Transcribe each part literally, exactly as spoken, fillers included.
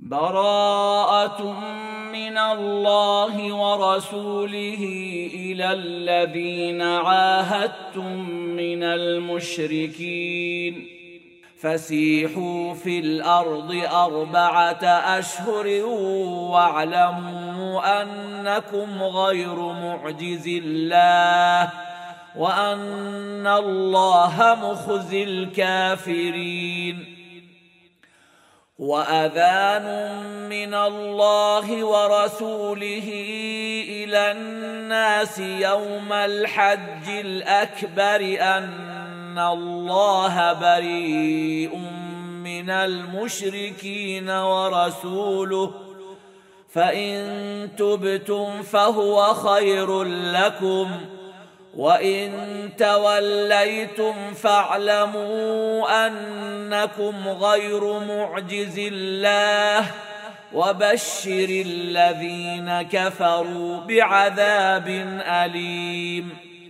براءة من الله ورسوله إلى الذين عاهدتم من المشركين فسيحوا في الأرض أربعة أشهر واعلموا أنكم غير معجز الله وأن الله مخزي الكافرين. وأذان من الله ورسوله إلى الناس يوم الحج الأكبر أن الله بريء من المشركين ورسوله فإن تبتم فهو خير لكم وإن توليتم فاعلموا أنكم غير معجز الله وبشر الذين كفروا بعذاب أليم.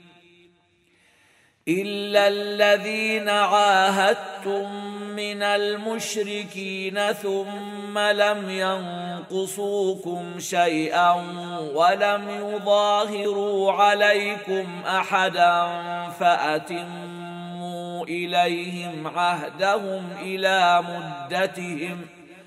إلا الذين عاهدتم من المشركين ثم لم ينقصوكم شيئا ولم يظاهروا عليكم أحدا فأتموا إليهم عهدهم إلى مدتهم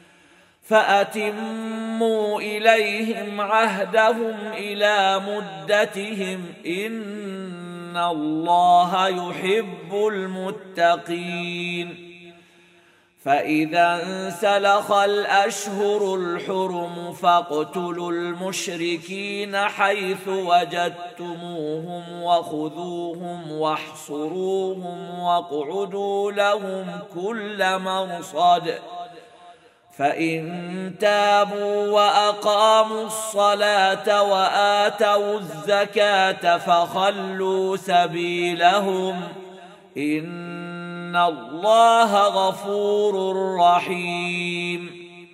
فأتموا إليهم عهدهم إلى مدتهم إن الله يحب المتقين. فإذا انسلخ الأشهر الحرم فاقتلوا المشركين حيث وجدتموهم وخذوهم واحصروهم واقعدوا لهم كل مرصد فإن تابوا وأقاموا الصلاة وآتوا الزكاة فخلوا سبيلهم إن الله غفور رحيم.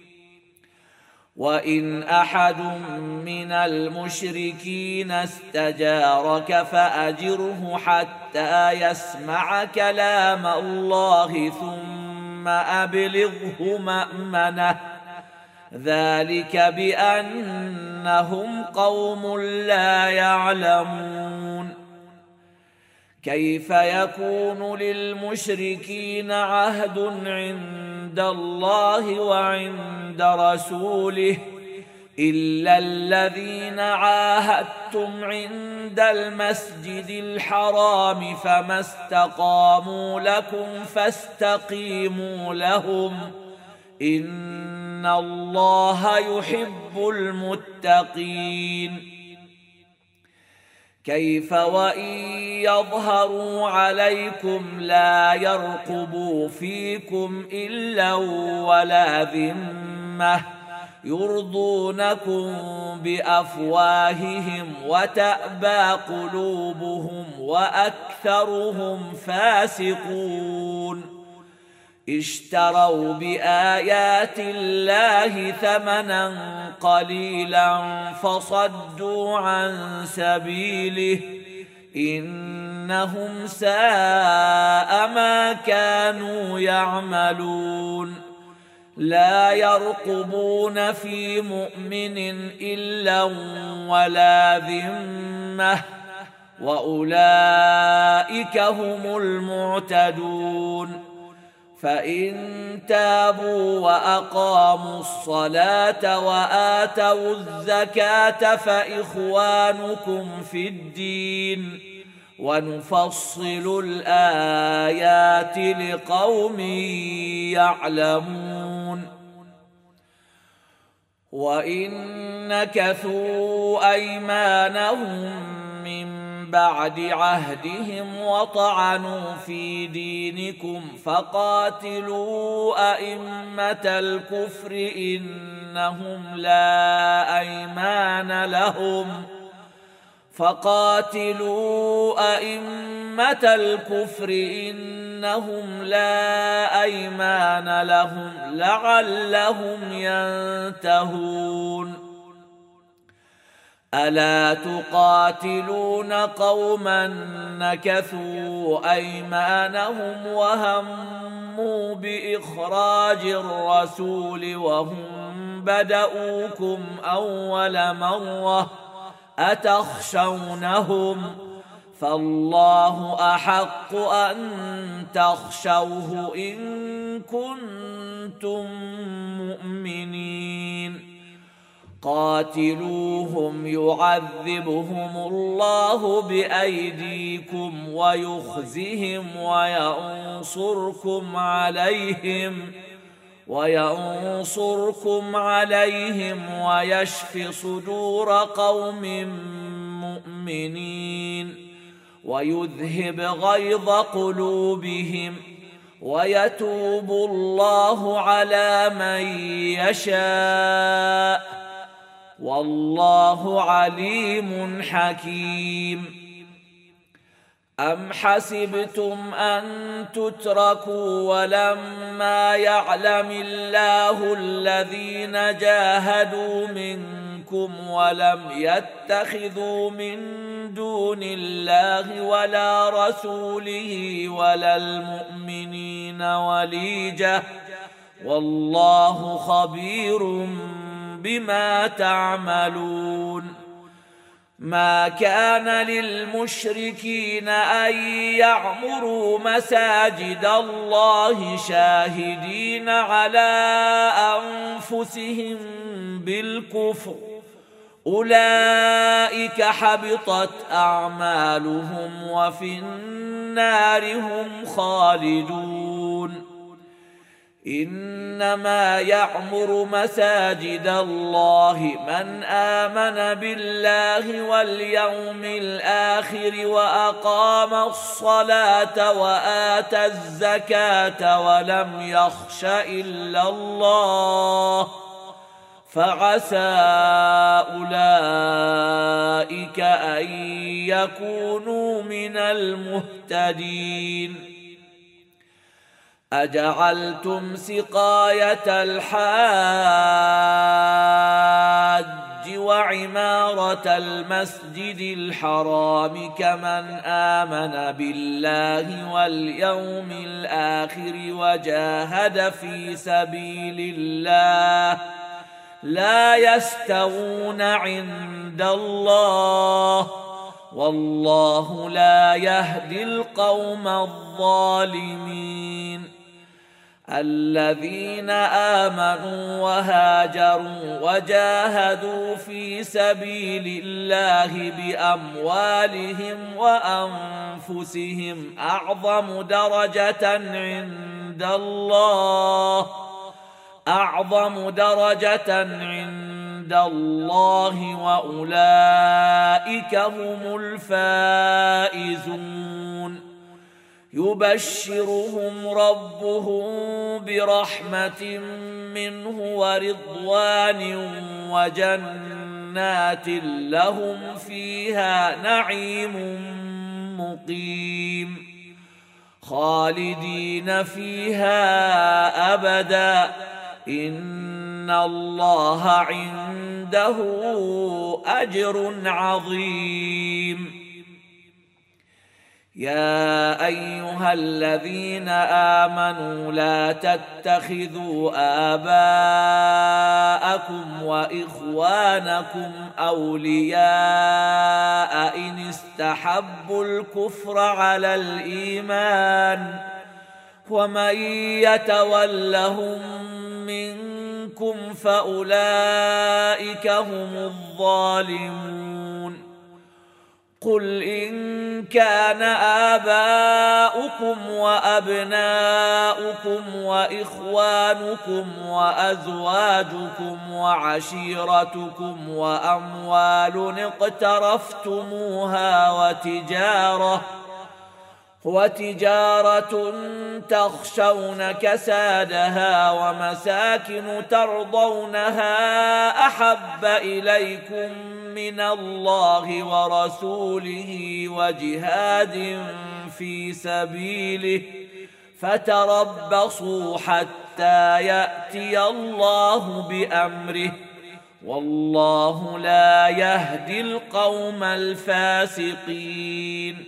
وإن أحد من المشركين استجارك فأجره حتى يسمع كلام الله ثم أبلغه مأمنه ذلك بأنهم قوم لا يعلمون. كيف يكون للمشركين عهد عند الله وعند رسوله إلا الذين عاهدتم عند المسجد الحرام فما استقاموا لكم فاستقيموا لهم إن الله يحب المتقين. كيف وإن يظهروا عليكم لا يرقبوا فيكم إلا ولا ذمة يرضونكم بأفواههم وتأبى قلوبهم وأكثرهم فاسقون. اشتروا بآيات الله ثمنا قليلا فصدوا عن سبيله إنهم ساء ما كانوا يعملون. لا يرقبون في مؤمن إلا ولا ذمة وأولئك هم المعتدون. فإن تابوا وأقاموا الصلاة وآتوا الزكاة فإخوانكم في الدين ونفصل الآيات لقوم يعلمون. وإن نكثوا أيمانهم من بعد عهدهم وطعنوا في دينكم فقاتلوا أئمة الكفر إنهم لا أيمان لهم فقاتلوا أئمة الكفر إنهم لا أيمان لهم لعلهم ينتهون. ألا تقاتلون قوما نكثوا أيمانهم وهموا بإخراج الرسول وهم بدؤوكم أول مرة أتخشونهم فالله أحق أن تخشوه إن كنتم مؤمنين قاتلوهم يعذبهم الله بأيديكم ويخزهم وينصركم عليهم وينصركم عليهم ويشف صدور قوم مؤمنين ويذهب غيظ قلوبهم ويتوب الله على من يشاء والله عليم حكيم أم حسبتم أن تتركوا ولما يعلم الله الذين جاهدوا منكم ولم يتخذوا من دون الله ولا رسوله ولا المؤمنين وليجة والله خبير بما تعملون ما كان للمشركين أن يعمروا مساجد الله شاهدين على أنفسهم بالكفر أولئك حبطت أعمالهم وفي النار هم خالدون إنما يعمر مساجد الله من آمن بالله واليوم الآخر وأقام الصلاة وآتى الزكاة ولم يخش إلا الله فعسى أولئك أن يكونوا من المهتدين أجعلتم سقاية الحاج وعمارة المسجد الحرام كمن آمن بالله واليوم الآخر وجاهد في سبيل الله لا يستوون عند الله والله لا يهدي القوم الظالمين الذين آمنوا وهاجروا وجاهدوا في سبيل الله بأموالهم وأنفسهم أعظم درجة عند الله أعظم درجة عند الله وأولئك هم الفائزون يبشرهم ربهم برحمة منه ورضوان وجنات لهم فيها نعيم مقيم خالدين فيها أبدا إن الله عنده أجر عظيم يا أيها الذين آمنوا لا تتخذوا آباءكم وإخوانكم أولياء إن استحبوا الكفر على الإيمان ومن يتولهم منكم فأولئك هم الظالمون قل إن كان آباؤكم وأبناؤكم وإخوانكم وأزواجكم وعشيرتكم وأموال اقترفتموها وتجارة وتجارة تخشون كسادها ومساكن ترضونها أحب إليكم من الله ورسوله وجهاد في سبيله فتربصوا حتى يأتي الله بأمره والله لا يهدي القوم الفاسقين.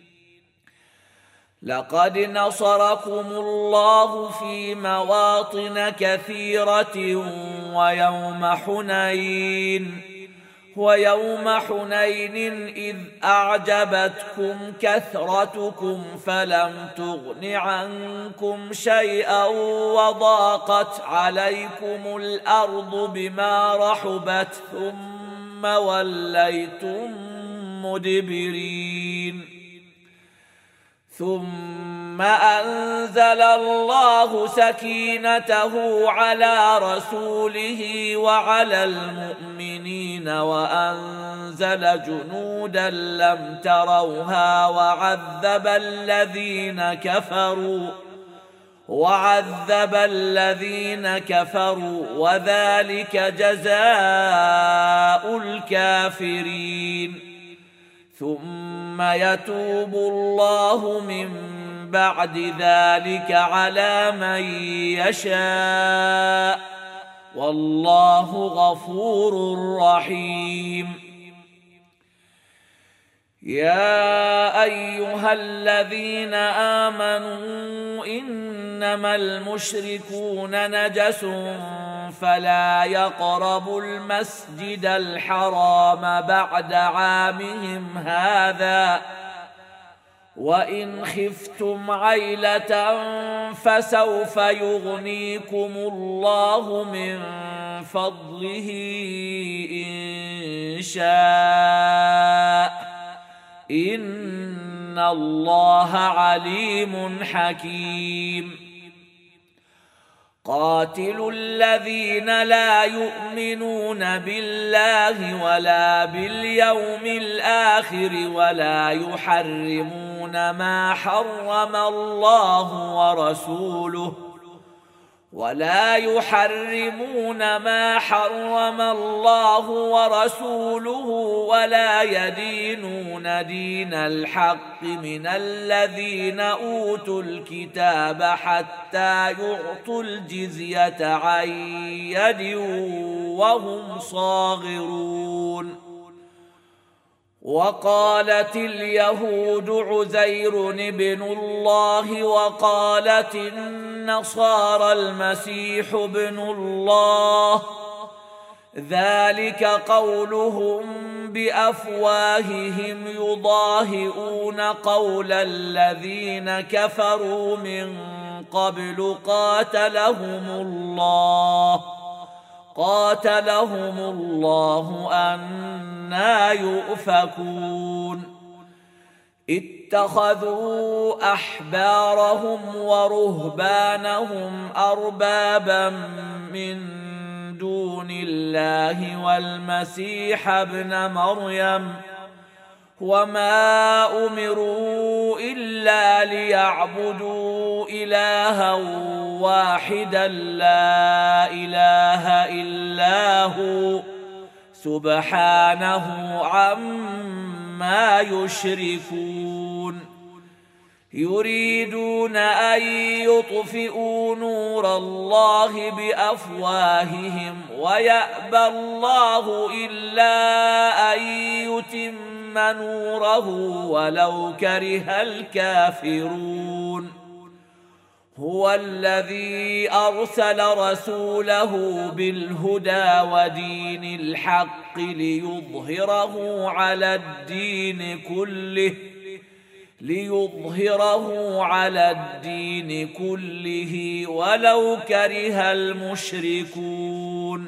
لقد نصركم الله في مواطن كثيرة ويوم حنين ويوم حنين إذ أعجبتكم كثرتكم فلم تغن عنكم شيئا وضاقت عليكم الأرض بما رحبت ثم وليتم مدبرين. ثم أنزل الله سكينته على رسوله وعلى المؤمنين وأنزل جنودا لم تروها وعذب الذين كفروا وعذب الذين كفروا وذلك جزاء الكافرين. ثم يتوب الله من بعد ذلك على من يشاء والله غفور رحيم. يا أيها الذين آمنوا إنما المشركون نجس فلا يقربوا المسجد الحرام بعد عامهم هذا وإن خفتم عيلة فسوف يغنيكم الله من فضله إن شاء إن الله عليم حكيم. قاتلوا الذين لا يؤمنون بالله ولا باليوم الآخر ولا يحرمون ما حرم الله ورسوله ولا يحرمون ما حرم الله ورسوله ولا يدينون دين الحق من الذين أوتوا الكتاب حتى يعطوا الجزية عن يد وهم صاغرون. وقالت اليهود عزير ابن الله وقالت النصارى المسيح ابن الله ذلك قولهم بأفواههم يضاهئون قول الذين كفروا من قبل قاتلهم الله قاتلهم الله أنى يؤفكون. اتخذوا أحبارهم ورهبانهم أربابا من دون الله والمسيح ابن مريم وما أمروا إلا ليعبدوا إلها واحدا لا إله إلا هو سبحانه عما يشركون. يريدون أن يطفئوا نور الله بأفواههم ويأبى الله إلا أن يتم نوره ولو كره الكافرون. هو الذي أرسل رسوله بالهدى ودين الحق ليظهره على الدين كله ليظهره على الدين كله ولو كره المشركون.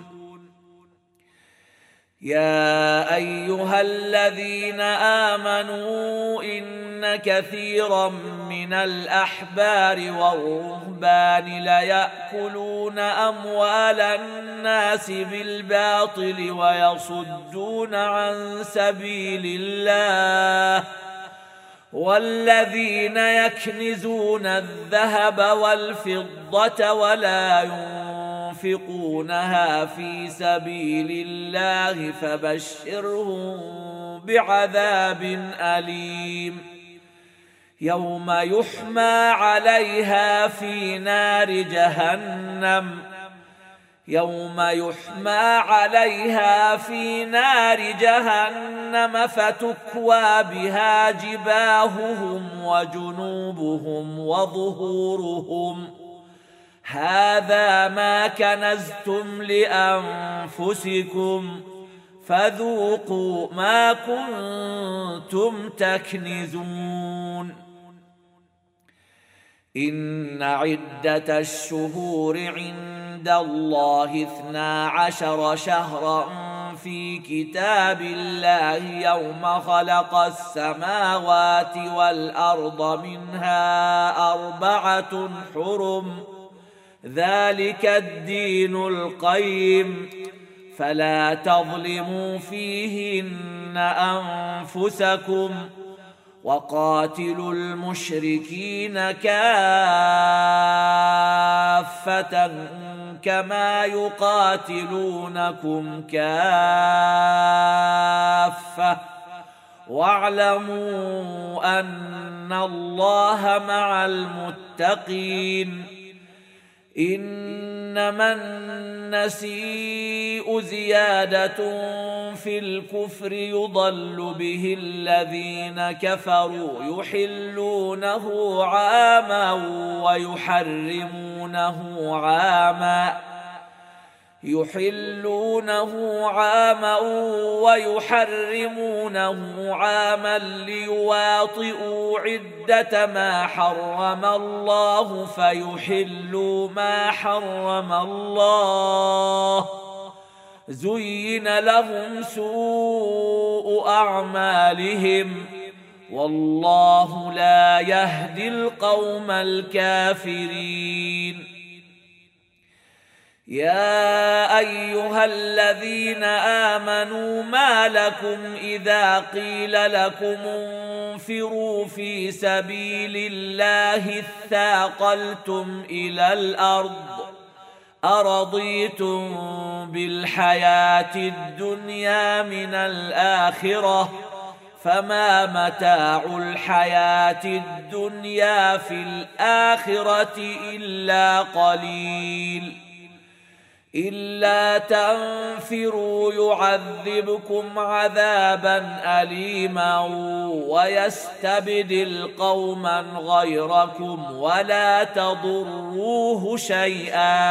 يا أيها الذين آمنوا إن كثيرا من الأحبار والرهبان ليأكلون أموال الناس بالباطل ويصدون عن سبيل الله والذين يكنزون الذهب والفضة ولا ينفقونها في سبيل الله فبشرهم بعذاب أليم. يوم يحمى عليها في نار جهنم يوم يحمى عليها في نار جهنم فتكوى بها جباههم وجنوبهم وظهورهم هذا ما كنزتم لأنفسكم فذوقوا ما كنتم تكنزون إن عدة الشهور عند الله اثنا عشر شهرا في كتاب الله يوم خلق السماوات والأرض منها أربعة حرم ذلك الدين القيم فلا تظلموا فيهن أنفسكم وقاتلوا المشركين كافة كما يقاتلونكم كافة واعلموا أن الله مع المتقين إنما النسيء زيادة في الكفر يضل به الذين كفروا يحلونه عاما ويحرمونه عاما يحلونه عاما ويحرمونه عاما ليواطئوا عدة ما حرم الله فيحلوا ما حرم الله زين لهم سوء أعمالهم والله لا يهدي القوم الكافرين يا أيها الذين آمنوا ما لكم إذا قيل لكم انفروا في سبيل الله اثاقلتم إلى الأرض أرضيتم بالحياة الدنيا من الآخرة فما متاع الحياة الدنيا في الآخرة إلا قليل إلا تنفروا يعذبكم عذابا أليما ويستبدل قوما غيركم ولا تضروه شيئا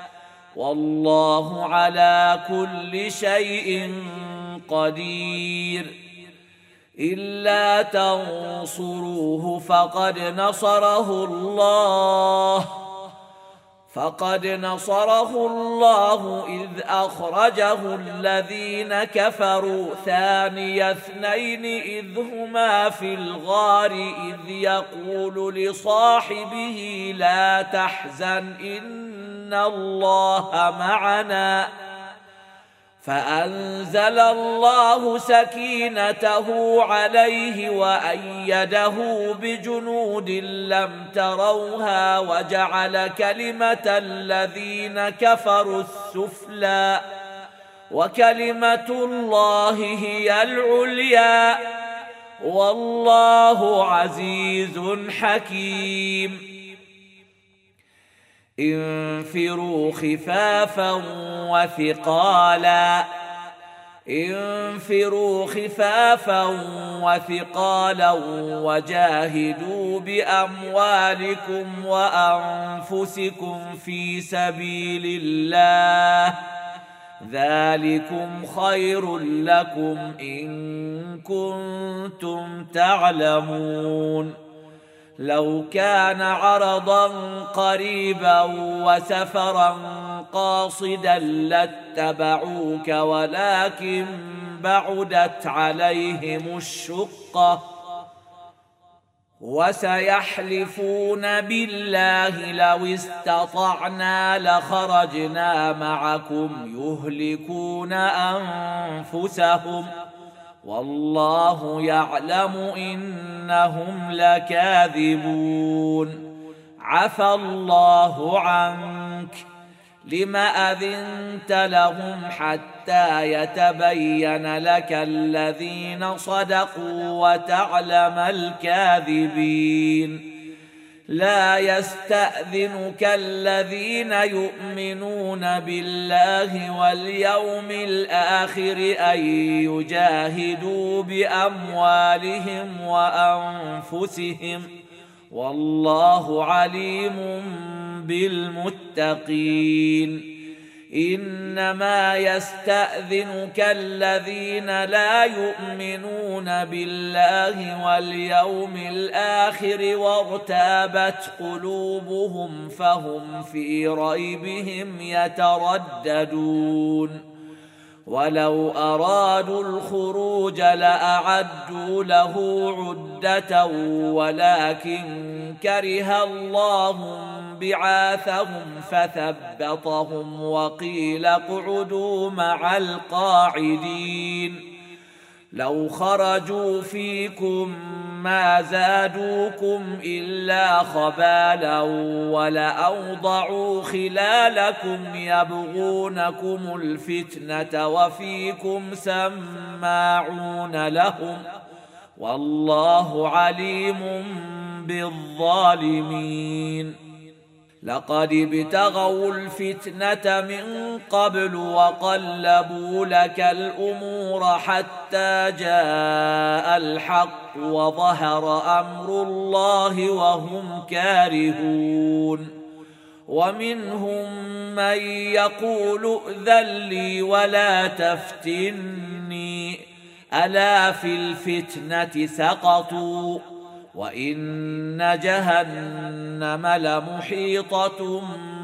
والله على كل شيء قدير إلا تنصروه فقد نصره الله فقد نصره الله إذ أخرجه الذين كفروا ثاني اثنين إذ هما في الغار إذ يقول لصاحبه لا تحزن إن الله معنا فأنزل الله سكينته عليه وأيده بجنود لم تروها وجعل كلمة الذين كفروا السفلى وكلمة الله هي العليا والله عزيز حكيم انفروا خفافا وثقالا انفروا خفافا وثقالا وجاهدوا بأموالكم وأنفسكم في سبيل الله ذلكم خير لكم إن كنتم تعلمون لو كان عرضا قريبا وسفرا قاصدا لاتبعوك ولكن بعدت عليهم الشقة وسيحلفون بالله لو استطعنا لخرجنا معكم يهلكون أنفسهم والله يعلم إنهم لكاذبون عفى الله عنك لم أذنت لهم حتى يتبين لك الذين صدقوا وتعلم الكاذبين لا يستأذنك الذين يؤمنون بالله واليوم الآخر أن يجاهدوا بأموالهم وأنفسهم والله عليم بالمتقين. إنما يستأذنك الذين لا يؤمنون بالله واليوم الآخر وارتابت قلوبهم فهم في ريبهم يترددون. ولو أرادوا الخروج لأعدوا له عدة ولكن كره الله بعاثهم فثبطهم وقيل اقعدوا مع القاعدين. لو خرجوا فيكم ما زادوكم إلا خبالا ولأوضعوا خلالكم يبغونكم الفتنة وفيكم سماعون لهم والله عليم بالظالمين. لقد ابتغوا الفتنة من قبل وقلبوا لك الأمور حتى جاء الحق وظهر أمر الله وهم كارهون. ومنهم من يقول ائذن لي ولا تفتني ألا في الفتنة سقطوا وإن جهنم لمحيطة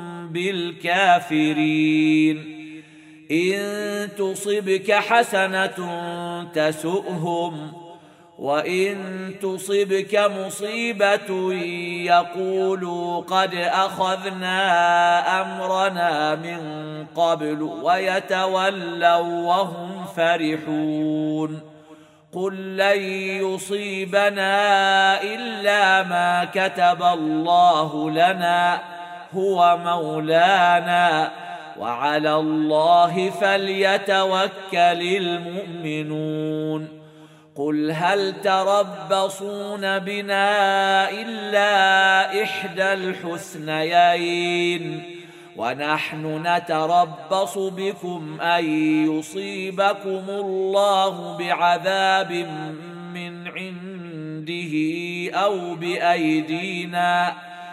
بالكافرين. إن تصبك حسنة تسؤهم وإن تصبك مصيبة يقولوا قد أخذنا أمرنا من قبل ويتولوا وهم فرحون. قل لن يصيبنا إلا ما كتب الله لنا هو مولانا وعلى الله فليتوكل المؤمنون. قل هل تربصون بنا إلا إحدى الحسنيين ونحن نتربص بكم أن يصيبكم الله بعذاب من عنده أو بأيدينا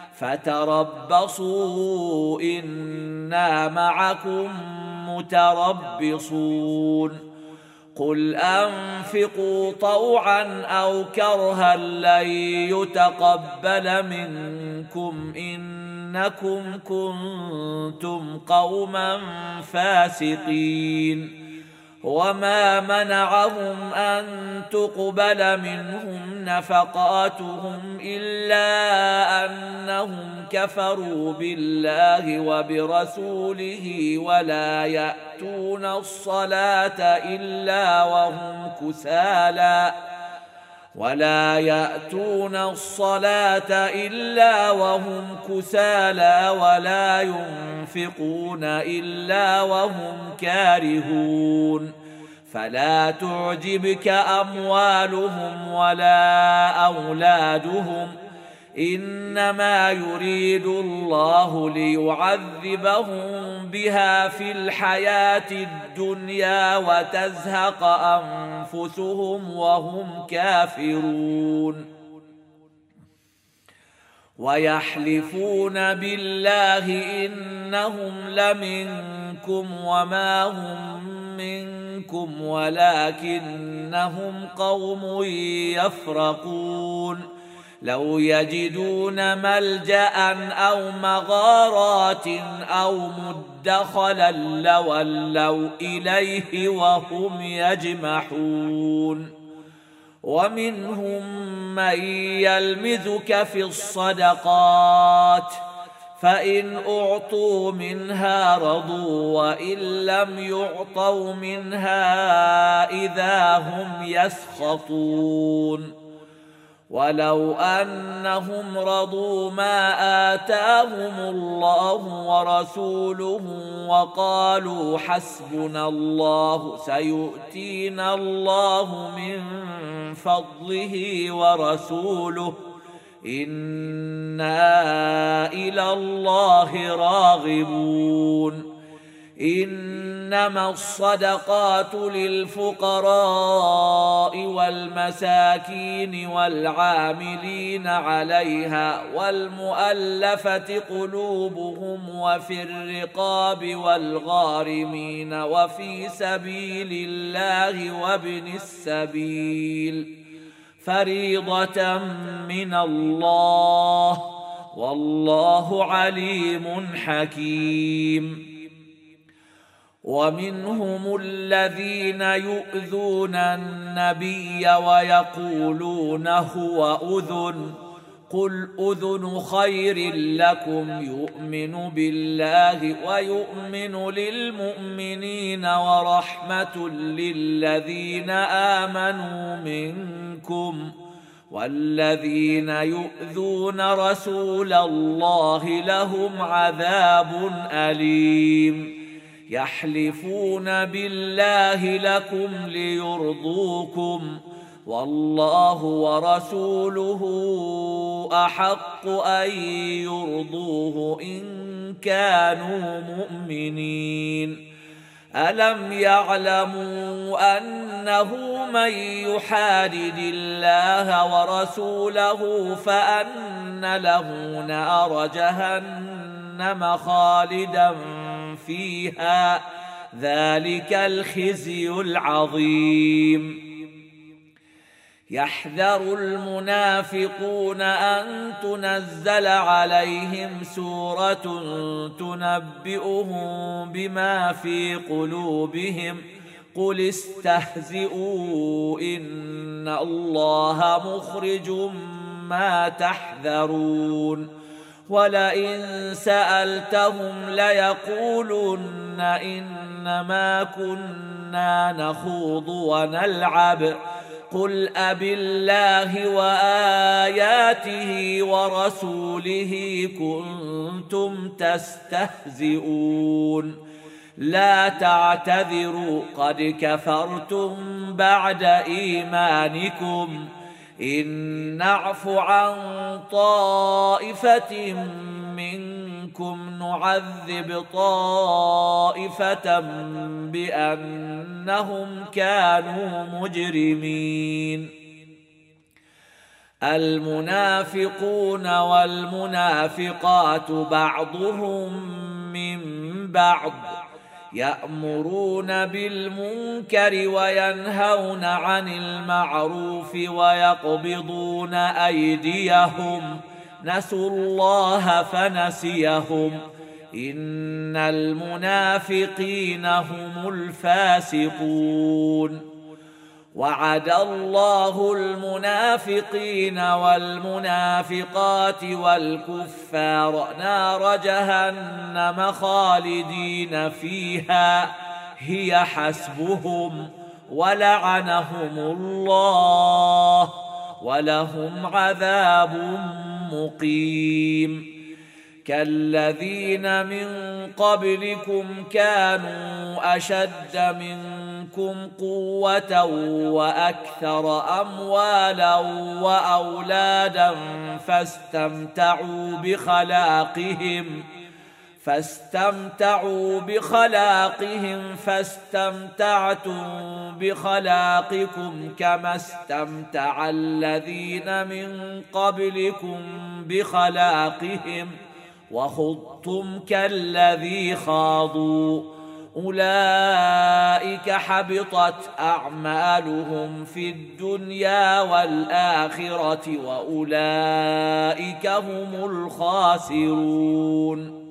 فتربصوا إنا معكم متربصون. قل أنفقوا طوعا أو كرها لن يتقبل منكم إنكم كنتم قوما فاسقين. وما منعهم أن تقبل منهم نفقاتهم إلا أنهم كفروا بالله وبرسوله ولا يأتون الصلاة إلا وهم كسالى ولا يأتون الصلاة إلا وهم كسالى ولا ينفقون إلا وهم كارهون. فلا تعجبك أموالهم ولا أولادهم إنما يريد الله ليعذبهم بها في الحياة الدنيا وتزهق أنفسهم وهم كافرون. ويحلفون بالله إنهم لمنكم وما هم منكم ولكنهم قوم يفرقون. لو يجدون ملجأ أو مغارات أو مدخلا لولوا إليه وهم يجمحون. ومنهم من يلمزك في الصدقات فإن أعطوا منها رضوا وإن لم يعطوا منها إذا هم يسخطون. ولو أنهم رضوا ما آتاهم الله ورسوله وقالوا حسبنا الله سيؤتينا الله من فضله ورسوله إنا إلى الله راغبون إنما الصدقات للفقراء والمساكين والعاملين عليها والمؤلفة قلوبهم وفي الرقاب والغارمين وفي سبيل الله وابن السبيل فريضة من الله والله عليم حكيم. ومنهم الذين يؤذون النبي ويقولون هو أذن قل أذن خير لكم يؤمن بالله ويؤمن للمؤمنين ورحمة للذين آمنوا منكم والذين يؤذون رسول الله لهم عذاب أليم. يحلفون بالله لكم ليرضوكم والله ورسوله أحق أن يرضوه إن كانوا مؤمنين. ألم يعلموا أنه من يحادد الله ورسوله فأن له نار جهنم خالدا فيها ذلك الخزي العظيم. يحذر المنافقون أن تنزل عليهم سورة تنبئهم بما في قلوبهم قل استهزئوا إن الله مخرج ما تحذرون. ولئن سألتهم ليقولن إنما كنا نخوض ونلعب قل أبالله وآياته ورسوله كنتم تستهزئون لا تعتذروا قد كفرتم بعد إيمانكم إن نعف عن طائفة منكم نعذب طائفة بأنهم كانوا مجرمين. المنافقون والمنافقات بعضهم من بعض يأمرون بالمنكر وينهون عن المعروف ويقبضون أيديهم نسوا الله فنسيهم إن المنافقين هم الفاسقون. وعد الله المنافقين والمنافقات والكفار نار جهنم خالدين فيها هي حسبهم ولعنهم الله ولهم عذاب مقيم. كالذين من قبلكم كانوا أشد منكم قوة وأكثر أموالا وأولادا فاستمتعوا بخلاقهم فاستمتعوا بخلاقهم فاستمتعتم بخلاقكم كما استمتع الذين من قبلكم بخلاقهم وخضتم كالذي خاضوا أولئك حبطت أعمالهم في الدنيا والآخرة وأولئك هم الخاسرون.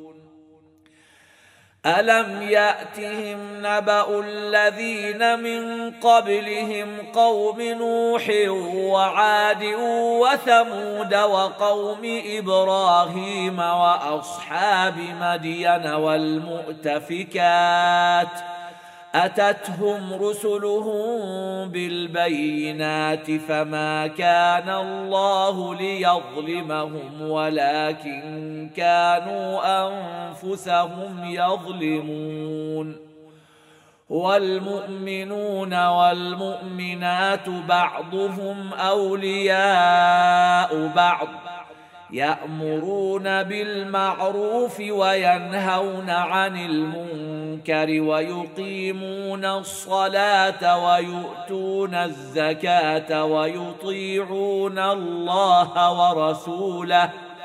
ألم يأتهم نبأ الذين من قبلهم قوم نوح وعاد وثمود وقوم إبراهيم وأصحاب مدين والمؤتفكات أتتهم رسلهم بالبينات فما كان الله ليظلمهم ولكن كانوا أنفسهم يظلمون. والمؤمنون والمؤمنات بعضهم أولياء بعض يأمرون بالمعروف وينهون عن المنكر ويقيمون الصلاة ويؤتون الزكاة ويطيعون الله ورسوله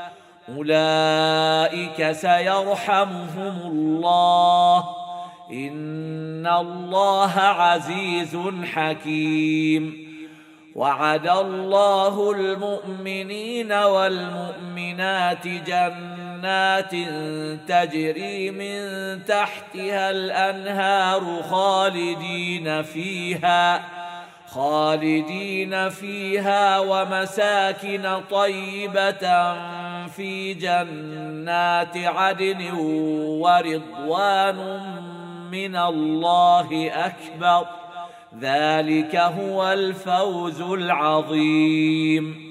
أولئك سيرحمهم الله إن الله عزيز حكيم. وعد الله المؤمنين والمؤمنات جنات تجري من تحتها الأنهار خالدين فيها خالدين فيها ومساكن طيبة في جنات عدن ورضوان من الله أكبر ذلك هو الفوز العظيم.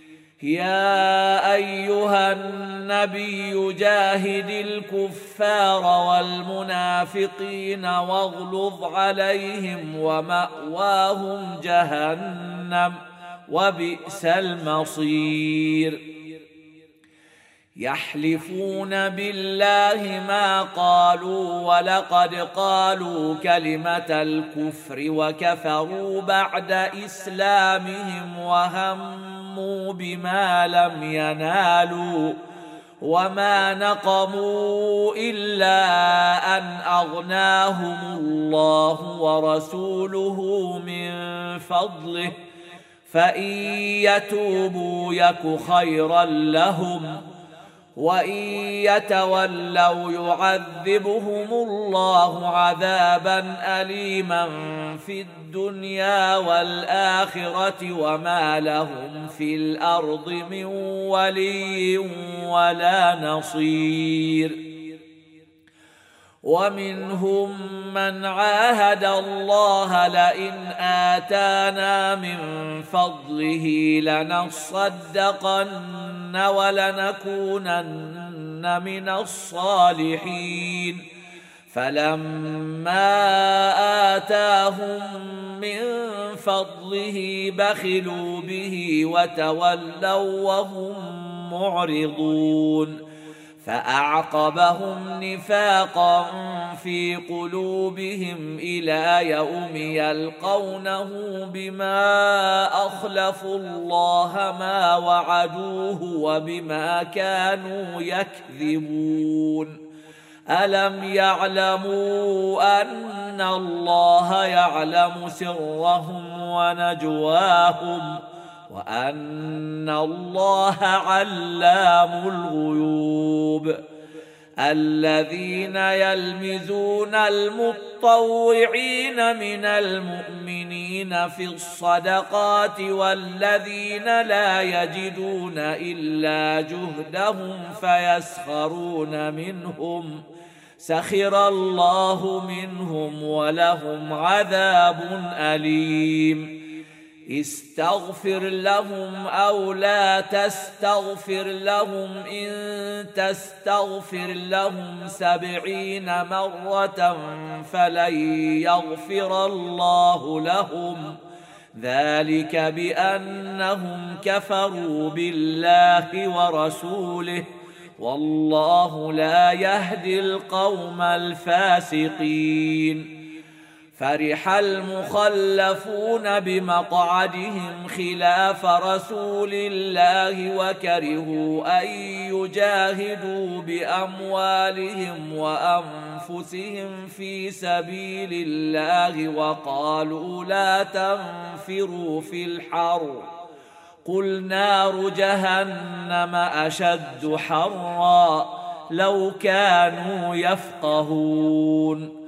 يا أيها النبي جاهد الكفار والمنافقين واغلظ عليهم ومأواهم جهنم وبئس المصير. يحلفون بالله ما قالوا ولقد قالوا كلمة الكفر وكفروا بعد إسلامهم وهموا بما لم ينالوا وما نقموا إلا أن أغناهم الله ورسوله من فضله فإن يتوبوا يك خيرا لهم وإن يتولوا يعذبهم الله عذابا أليما في الدنيا والآخرة وما لهم في الأرض من ولي ولا نصير. ومنهم من عاهد الله لئن آتانا من فضله لنصدقن ولنكونن من الصالحين فلما آتاهم من فضله بخلوا به وتولوا وهم معرضون فأعقبهم نفاقا في قلوبهم إلى يوم يلقونه بما أخلفوا الله ما وعدوه وبما كانوا يكذبون. ألم يعلموا أن الله يعلم سرهم ونجواهم وأن الله علام الغيوب. الذين يلمزون المطوعين من المؤمنين في الصدقات والذين لا يجدون إلا جهدهم فيسخرون منهم سخر الله منهم ولهم عذاب أليم. استغفر لهم أو لا تستغفر لهم إن تستغفر لهم سبعين مرة فلن يغفر الله لهم ذلك بأنهم كفروا بالله ورسوله والله لا يهدي القوم الفاسقين. فرح المخلفون بمقعدهم خلاف رسول الله وكرهوا أن يجاهدوا بأموالهم وأنفسهم في سبيل الله وقالوا لا تنفروا في الحر قل نار جهنم أشد حرا لو كانوا يفقهون.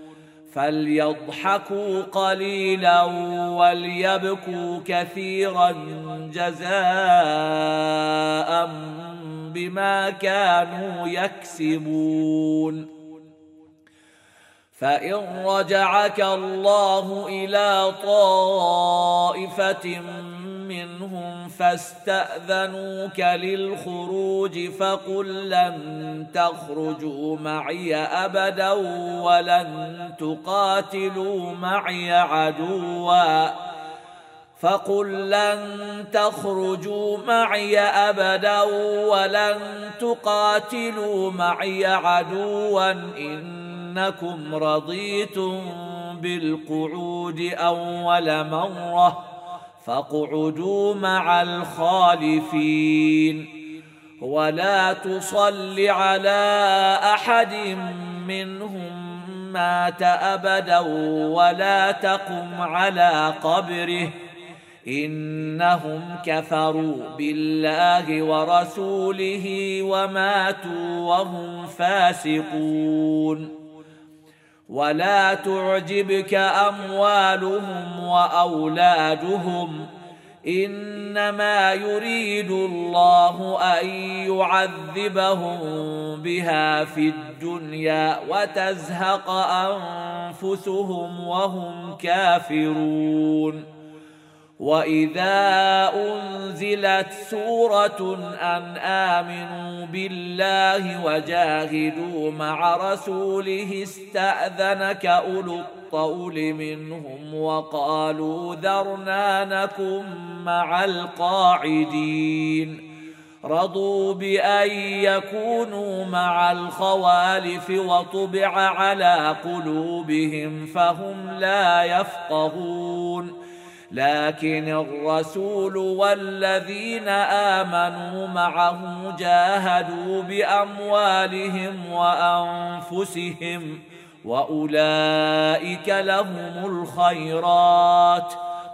فليضحكوا قليلا وليبكوا كثيرا جزاء بما كانوا يكسبون. فإن رجعك الله إلى طائفة منهم فاستأذنوك للخروج فقل لن تخرجوا معي أبدا ولن تقاتلوا معي عدوا فقل لن تخرجوا معي أبدا ولن تقاتلوا معي عدوا إنكم رضيتم بالقعود أول مرة فاقعدوا مع الخالفين ولا تصل على أحد منهم مات أبدا ولا تقم على قبره إنهم كفروا بالله ورسوله وماتوا وهم فاسقون ولا تعجبك أموالهم وأولادهم إنما يريد الله أن يعذبهم بها في الدنيا وتزهق أنفسهم وهم كافرون وإذا أنزلت سورة أن آمنوا بالله وجاهدوا مع رسوله استأذنك أولو الطول منهم وقالوا ذرنا نكن مع القاعدين رضوا بأن يكونوا مع الخوالف وطبع على قلوبهم فهم لا يفقهون لكن الرسول والذين آمنوا معه جاهدوا بأموالهم وأنفسهم وأولئك لهم الخيرات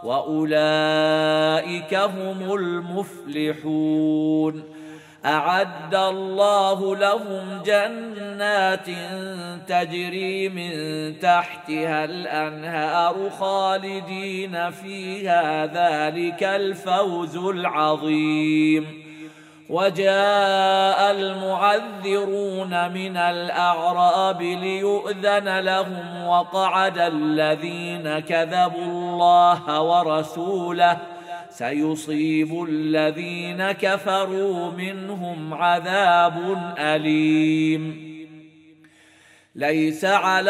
وأولئك هم المفلحون أعد الله لهم جنات تجري من تحتها الأنهار خالدين فيها ذلك الفوز العظيم وجاء المعذرون من الأعراب ليؤذن لهم وقعد الذين كذبوا الله ورسوله سيصيب الذين كفروا منهم عذاب أليم ليس على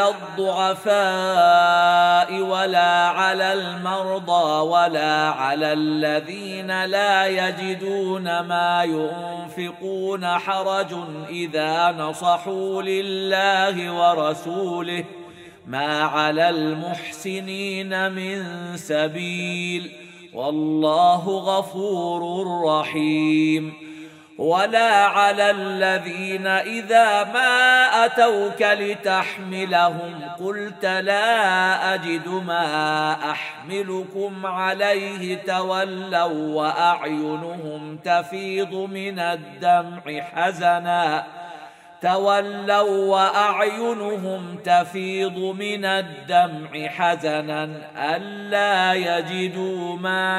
الضعفاء ولا على المرضى ولا على الذين لا يجدون ما ينفقون حرج إذا نصحوا لله ورسوله ما على المحسنين من سبيل والله غفور رحيم ولا على الذين إذا ما أتوك لتحملهم قلت لا أجد ما أحملكم عليه تولوا وأعينهم تفيض من الدمع حزنا تولوا وأعينهم تفيض من الدمع حزنا ألا يجدوا ما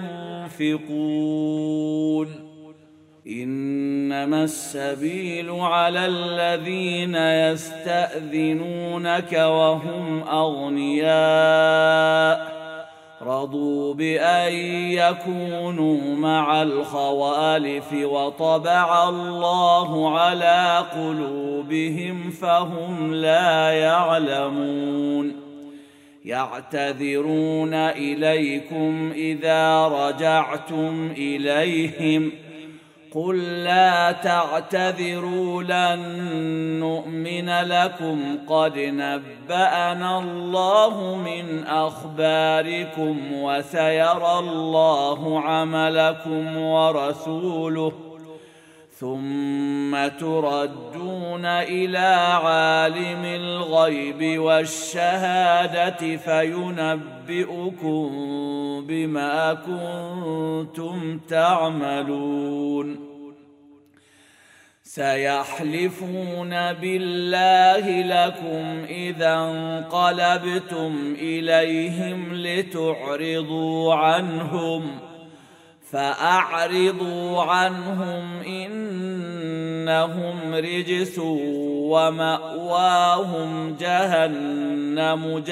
ينفقون إنما السبيل على الذين يستأذنونك وهم أغنياء رضوا بأن يكونوا مع الخوالف وطبع الله على قلوبهم فهم لا يعلمون يعتذرون إليكم إذا رجعتم إليهم قل لا تعتذروا لن نؤمن لكم قد نبأنا الله من أخباركم وسيرى الله عملكم ورسوله ثم تردون إلى عالم الغيب والشهادة فينبئكم بما كنتم تعملون سيحلفون بالله لكم إذا انقلبتم إليهم لتعرضوا عنهم فأعرضوا عنهم إنهم رجس ومأواهم جهنم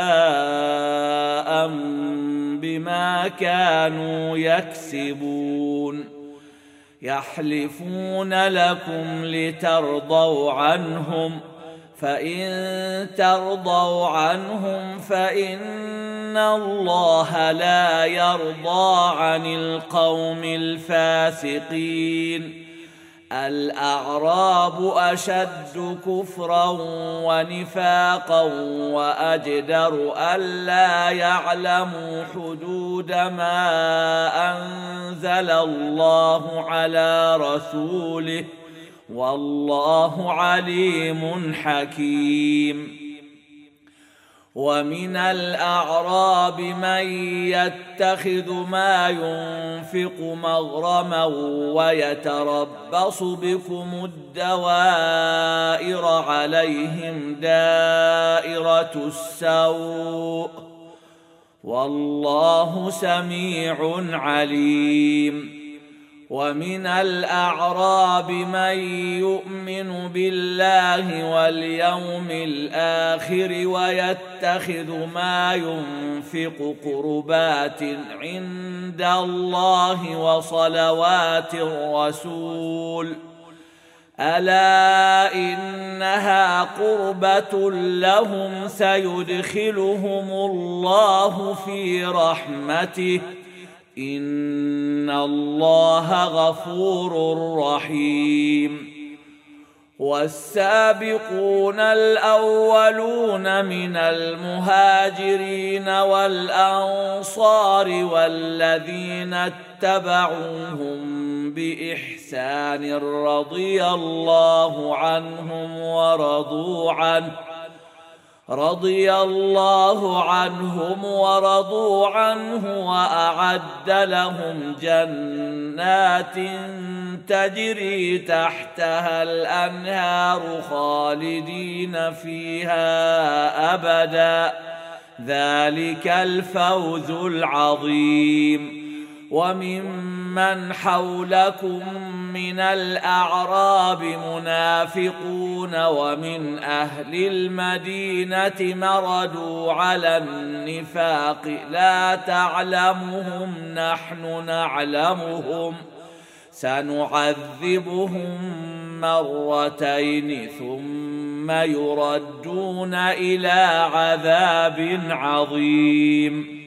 جزاء بما كانوا يكسبون يحلفون لكم لترضوا عنهم فإن ترضوا عنهم فإن الله لا يرضى عن القوم الفاسقين. الأعراب أشد كفرا ونفاقا وأجدر ألا يعلموا حدود ما أنزل الله على رسوله والله عليم حكيم. ومن الأعراب من يتخذ ما ينفق مغرما ويتربص بكم الدوائر عليهم دائرة السوء والله سميع عليم. ومن الأعراب من يؤمن بالله واليوم الآخر ويتخذ ما ينفق قربات عند الله وصلوات الرسول ألا إنها قربة لهم سيدخلهم الله في رحمته إن الله غفور رحيم. والسابقون الأولون من المهاجرين والأنصار والذين اتبعوهم بإحسان رضي الله عنهم ورضوا عنه رضي الله عنهم ورضوا عنه وأعد لهم جنات تجري تحتها الأنهار خالدين فيها أبدا ذلك الفوز العظيم. وممن حولكم من الأعراب منافقون ومن أهل المدينة مردوا على النفاق لا تعلمهم نحن نعلمهم سنعذبهم مرتين ثم يردون إلى عذاب عظيم.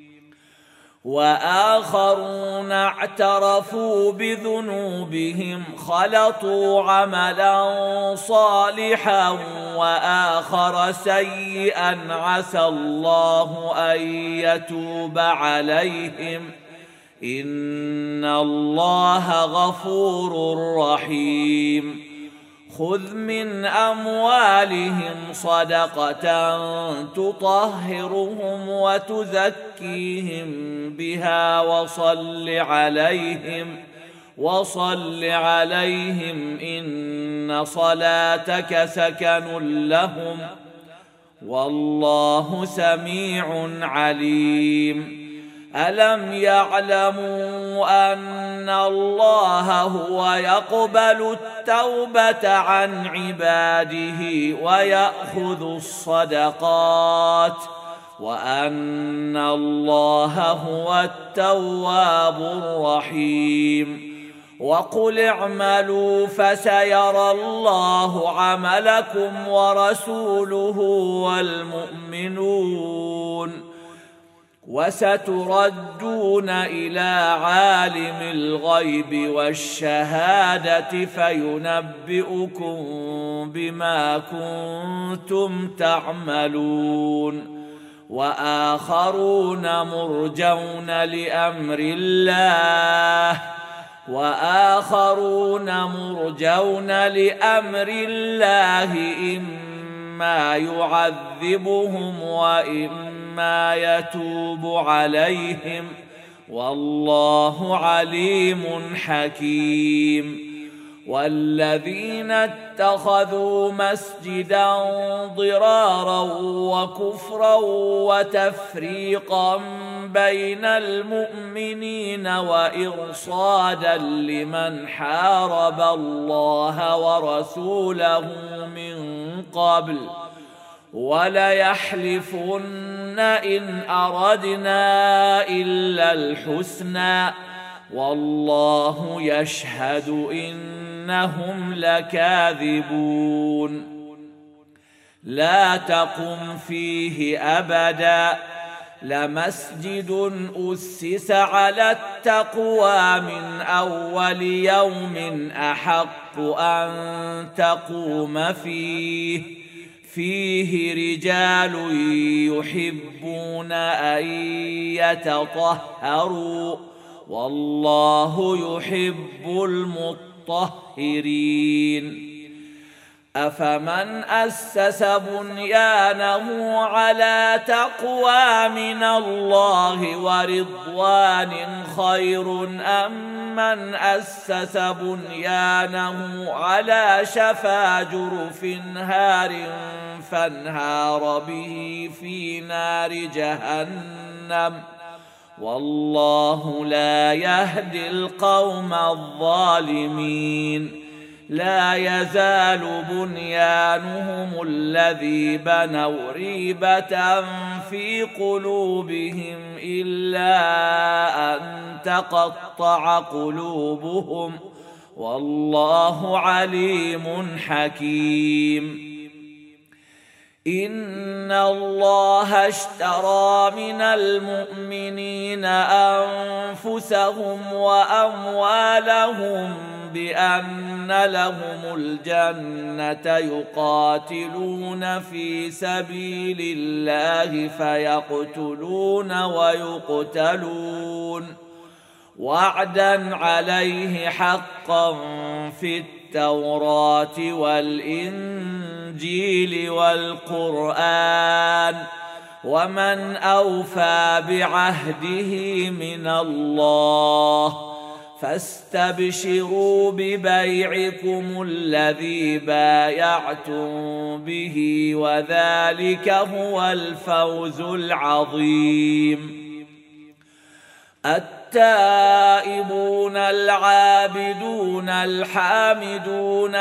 وآخرون اعترفوا بذنوبهم خلطوا عملا صالحا وآخر سيئا عسى الله أن يتوب عليهم إن الله غفور رحيم. خذ من أموالهم صدقة تطهرهم وتزكيهم بها وصل عليهم وصل عليهم إن صلاتك سكن لهم والله سميع عليم. ألم يعلموا أن الله هو يقبل التوبة عن عباده ويأخذ الصدقات وأن الله هو التواب الرحيم. وقل اعملوا فسيرى الله عملكم ورسوله والمؤمنون وستردون إلى عالم الغيب والشهادة فينبئكم بما كنتم تعملون. وآخرون مرجون لأمر الله وآخرون مرجون لأمر الله إما يعذبهم وإما ما يتوب عليهم والله عليم حكيم. والذين اتخذوا مسجدا ضرارا وكفرا وتفريقا بين المؤمنين وإرصادا لمن حارب الله ورسوله من قبل وليحلفن إن أردنا إلا الحسنى والله يشهد إنهم لكاذبون. لا تقم فيه أبدا. لمسجد أسس على التقوى من أول يوم أحق أن تقوم فيه فيه رجال يحبون أن يتطهروا والله يحب المطهرين. أفمن أسس بنيانه على تقوى من الله ورضوان خير أم من أسس بنيانه على شفا جرف هار فانهار به في نار جهنم والله لا يهدي القوم الظالمين. لا يزال بنيانهم الذي بنوا ريبة في قلوبهم إلا أن تقطع قلوبهم والله عليم حكيم. إن الله اشترى من المؤمنين أنفسهم وأموالهم بأن لهم الجنة يقاتلون في سبيل الله فيقتلون ويقتلون وعدا عليه حقا في التوراة والإنجيل والقرآن ومن أوفى بعهده من الله فاستبشروا ببيعكم الذي بايعتم به وذلك هو الفوز العظيم. التائبون العابدون الحامدون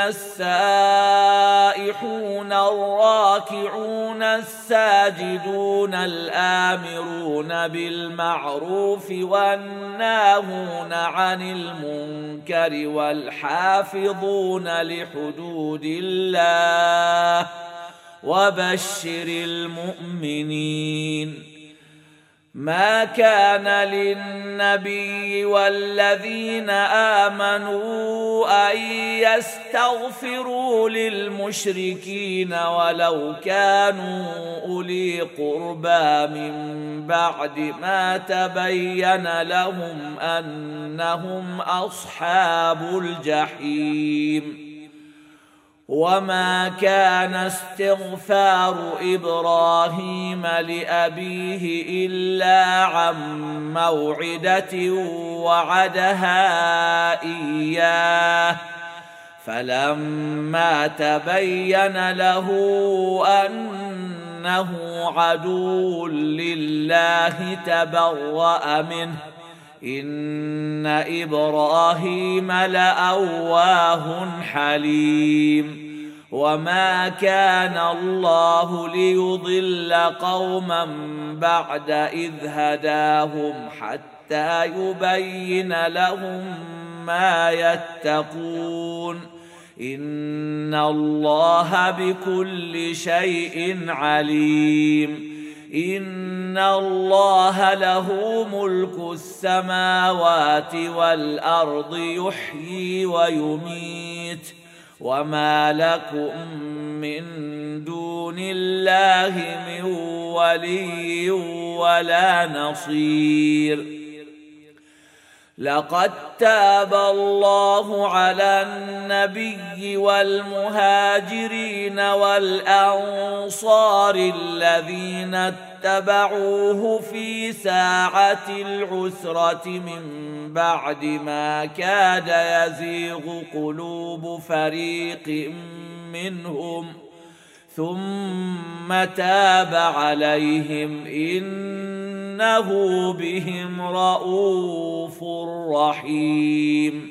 السائحون الراكعون الساجدون الآمرون بالمعروف والناهون عن المنكر والحافظون لحدود الله وبشر المؤمنين. ما كان للنبي والذين آمنوا أن يستغفروا للمشركين ولو كانوا أولي قربى من بعد ما تبين لهم أنهم أصحاب الجحيم. وما كان استغفار إبراهيم لأبيه إلا عن موعدة وعدها إياه فلما تبين له أنه عدو لله تبرأ منه إن إبراهيم لأواه حليم. وما كان الله ليضل قوما بعد إذ هداهم حتى يبين لهم ما يتقون إن الله بكل شيء عليم. إن الله له ملك السماوات والأرض يحيي ويميت وما لكم من دون الله من ولي ولا نصير. لقد تاب الله على النبي والمهاجرين والأنصار الذين اتبعوه في ساعة العسرة من بعد ما كاد يزيغ قلوب فريق منهم ثم تاب عليهم إنه بهم رءوف رحيم.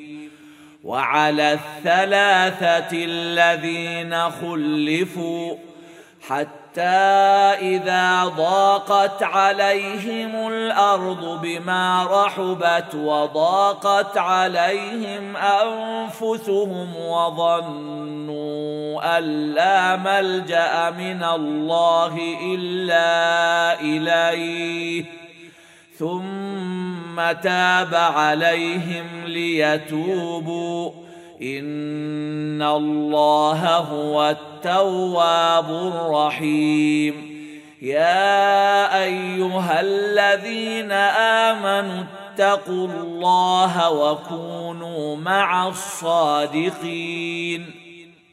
وعلى الثلاثة الذين خلفوا حتى إذا ضاقت عليهم الأرض بما رحبت وضاقت عليهم أنفسهم وظنوا أن لا ملجأ من الله إلا إليه ثم تاب عليهم ليتوبوا إن الله هو التواب الرحيم. يا أيها الذين آمنوا اتقوا الله وكونوا مع الصادقين.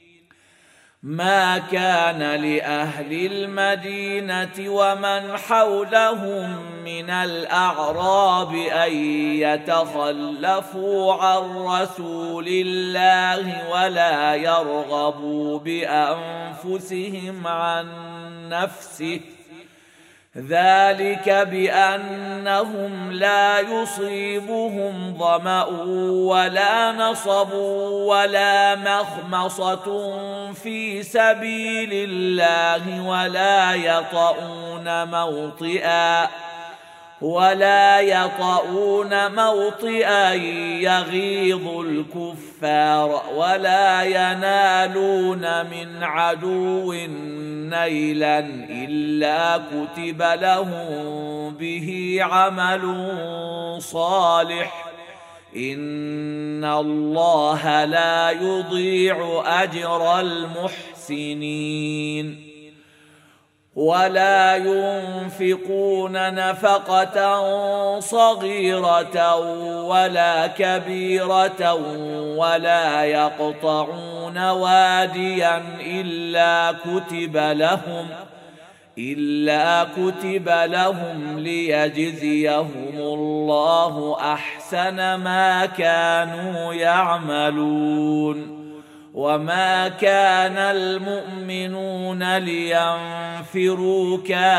ما كان لأهل المدينة ومن حولهم من الأعراب أن يتخلفوا عن رسول الله ولا يرغبوا بأنفسهم عن نفسه، ذلك بأنهم لا يصيبهم ظمأ ولا نصب ولا مخمصة في سبيل الله ولا يطؤون موطئا ولا يطؤون موطئا يغيظ الكفار ولا ينالون من عدو نيلا إلا كتب لهم به عمل صالح إن الله لا يضيع أجر المحسنين. ولا ينفقون نفقة صغيرة ولا كبيرة ولا يقطعون واديا إلا كتب لهم إلا كتب لهم ليجزيهم الله أحسن ما كانوا يعملون. وما كان المؤمنون لينفروا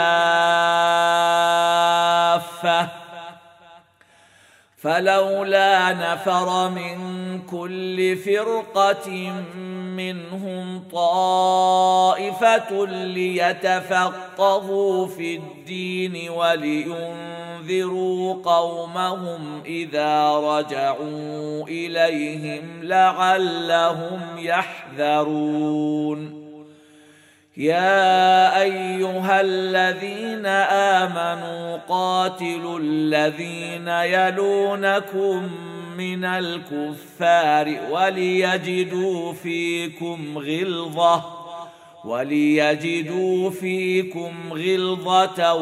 كافة فلولا نفر من كل فرقة منهم طائفة ليتفقهوا في الدين ولينذروا قومهم إذا رجعوا إليهم لعلهم يحذرون. يا أيها الذين آمنوا قاتلوا الذين يلونكم من الكفار وليجدوا فيكم غلظة وليجدوا فيكم غلظة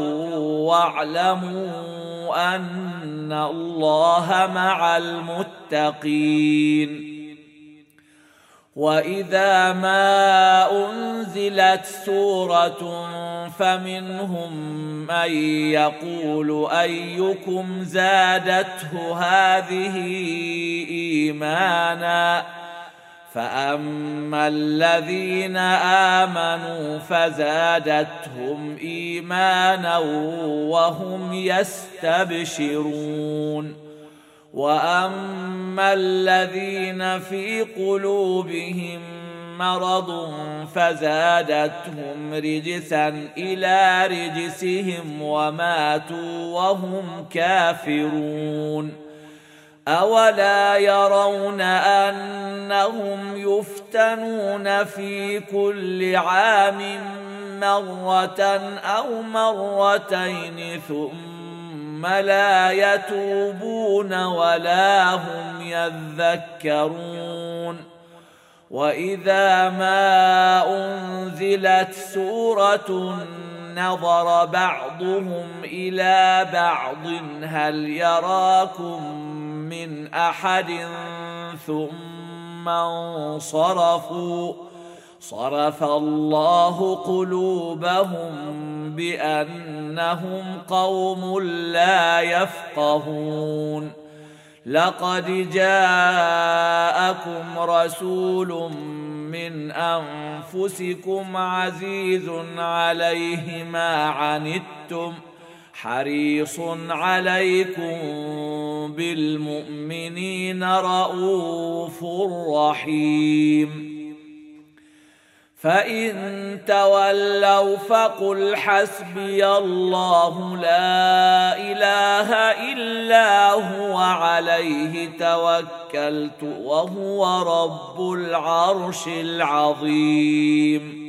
واعلموا أن الله مع المتقين. وإذا ما أنزلت سورة فمنهم من يقول أيكم زادته هذه إيمانا فأما الذين آمنوا فزادتهم إيمانا وهم يستبشرون. وأما الذين في قلوبهم مرض فزادتهم رجسا إلى رجسهم وماتوا وهم كافرون. أولا يرون أنهم يفتنون في كل عام مرة أو مرتين ثم لا يتوبون ولا هم يذكرون. وإذا ما أنزلت سورة نظر بعضهم إلى بعض هل يراكم من أحد ثم انصرفوا صرف الله قلوبهم بأنهم قوم لا يفقهون. لقد جاءكم رسول من أنفسكم عزيز عليه ما عنتم حريص عليكم بالمؤمنين رؤوف رحيم. فإن تولوا فقل حسبي الله لا إله إلا هو عليه توكلت وهو رب العرش العظيم.